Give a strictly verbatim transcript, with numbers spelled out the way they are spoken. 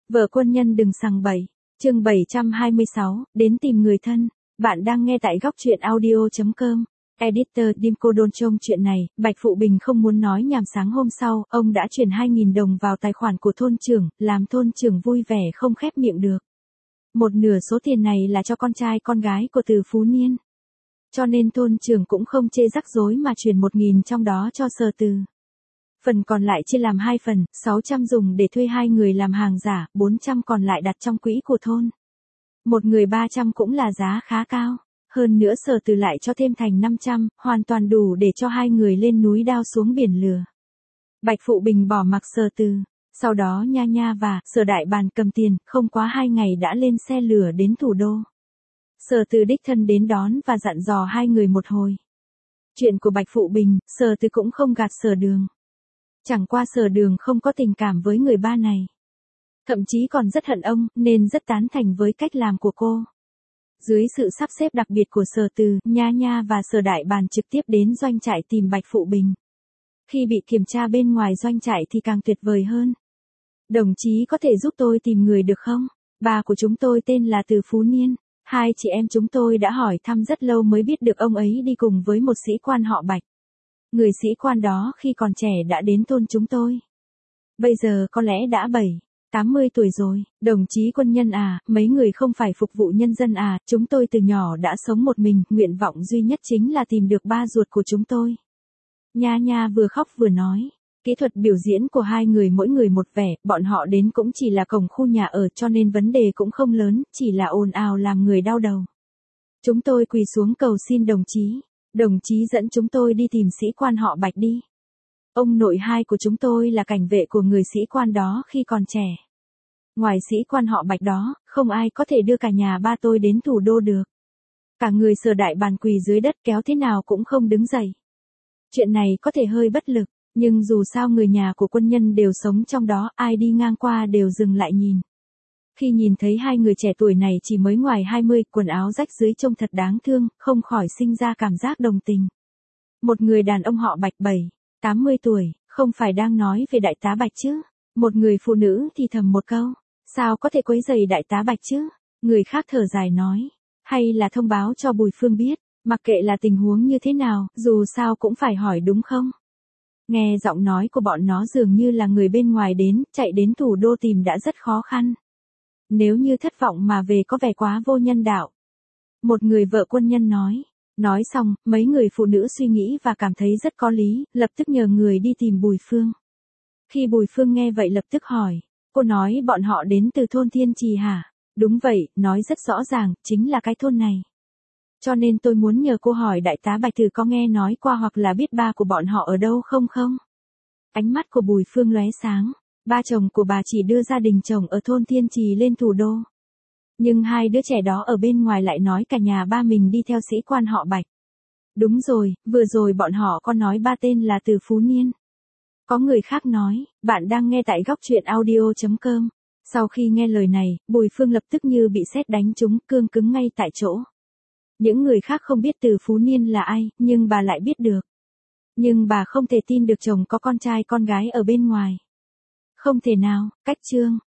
Vợ quân nhân đừng sằng bậy. Chương bảy trăm hai mươi sáu, đến tìm người thân. Bạn đang nghe tại góc truyện audio chấm com. Editor Dimco Đôn trông chuyện này, Bạch Phụ Bình không muốn nói nhảm. Sáng hôm sau, ông đã chuyển hai nghìn đồng vào tài khoản của thôn trưởng, làm thôn trưởng vui vẻ không khép miệng được. Một nửa số tiền này là cho con trai con gái của Từ Phú Niên. Cho nên thôn trưởng cũng không chê rắc rối mà chuyển một nghìn trong đó cho Sở Từ. Phần còn lại chia làm hai phần, sáu trăm dùng để thuê hai người làm hàng giả, bốn trăm còn lại đặt trong quỹ của thôn. Một người ba trăm cũng là giá khá cao. Hơn nữa Sở Từ lại cho thêm thành năm trăm, hoàn toàn đủ để cho hai người lên núi đao xuống biển lừa. Bạch Phụ Bình bỏ mặc Sở Từ. Sau đó Nha Nha và Sở Đại Bàn cầm tiền, không quá hai ngày đã lên xe lửa đến thủ đô. Sở Từ đích thân đến đón và dặn dò hai người một hồi. Chuyện của Bạch Phụ Bình, Sở Từ cũng không gạt Sở Đường. Chẳng qua Sở Đường không có tình cảm với người ba này. Thậm chí còn rất hận ông, nên rất tán thành với cách làm của cô. Dưới sự sắp xếp đặc biệt của Sở Từ, Nha Nha và Sở Đại Bàn trực tiếp đến doanh trại tìm Bạch Phụ Bình. Khi bị kiểm tra bên ngoài doanh trại thì càng tuyệt vời hơn. Đồng chí có thể giúp tôi tìm người được không? Ba của chúng tôi tên là Từ Phú Niên. Hai chị em chúng tôi đã hỏi thăm rất lâu mới biết được ông ấy đi cùng với một sĩ quan họ Bạch. Người sĩ quan đó khi còn trẻ đã đến thôn chúng tôi. Bây giờ có lẽ đã bảy, tám mươi tuổi rồi. Đồng chí quân nhân à, mấy người không phải phục vụ nhân dân à, chúng tôi từ nhỏ đã sống một mình, nguyện vọng duy nhất chính là tìm được ba ruột của chúng tôi. Nha Nha vừa khóc vừa nói. Kỹ thuật biểu diễn của hai người mỗi người một vẻ, bọn họ đến cũng chỉ là cổng khu nhà ở cho nên vấn đề cũng không lớn, chỉ là ồn ào làm người đau đầu. Chúng tôi quỳ xuống cầu xin đồng chí. Đồng chí dẫn chúng tôi đi tìm sĩ quan họ Bạch đi. Ông nội hai của chúng tôi là cảnh vệ của người sĩ quan đó khi còn trẻ. Ngoài sĩ quan họ Bạch đó, không ai có thể đưa cả nhà ba tôi đến thủ đô được. Cả người Sở Đại Bàn quỳ dưới đất kéo thế nào cũng không đứng dậy. Chuyện này có thể hơi bất lực, nhưng dù sao người nhà của quân nhân đều sống trong đó, ai đi ngang qua đều dừng lại nhìn. Khi nhìn thấy hai người trẻ tuổi này chỉ mới ngoài hai mươi, quần áo rách dưới trông thật đáng thương, không khỏi sinh ra cảm giác đồng tình. Một người đàn ông họ Bạch bảy, tám mươi tuổi, không phải đang nói về đại tá Bạch chứ? Một người phụ nữ thì thầm một câu, sao có thể quấy rầy đại tá Bạch chứ? Người khác thở dài nói, hay là thông báo cho Bùi Phương biết, mặc kệ là tình huống như thế nào, dù sao cũng phải hỏi đúng không? Nghe giọng nói của bọn nó dường như là người bên ngoài đến, chạy đến thủ đô tìm đã rất khó khăn. Nếu như thất vọng mà về có vẻ quá vô nhân đạo. Một người vợ quân nhân nói. Nói xong, mấy người phụ nữ suy nghĩ và cảm thấy rất có lý, lập tức nhờ người đi tìm Bùi Phương. Khi Bùi Phương nghe vậy lập tức hỏi. Cô nói bọn họ đến từ thôn Thiên Trì hả? Đúng vậy, nói rất rõ ràng, chính là cái thôn này. Cho nên tôi muốn nhờ cô hỏi đại tá Bạch thử có nghe nói qua hoặc là biết ba của bọn họ ở đâu không không? Ánh mắt của Bùi Phương lóe sáng. Ba chồng của bà chỉ đưa gia đình chồng ở thôn Thiên Trì lên thủ đô. Nhưng hai đứa trẻ đó ở bên ngoài lại nói cả nhà ba mình đi theo sĩ quan họ Bạch. Đúng rồi, vừa rồi bọn họ có nói ba tên là Từ Phú Niên. Có người khác nói, bạn đang nghe tại góc truyện audio chấm com. Sau khi nghe lời này, Bùi Phương lập tức như bị sét đánh trúng, cương cứng ngay tại chỗ. Những người khác không biết Từ Phú Niên là ai, nhưng bà lại biết được. Nhưng bà không thể tin được chồng có con trai con gái ở bên ngoài. Không thể nào, cách chương.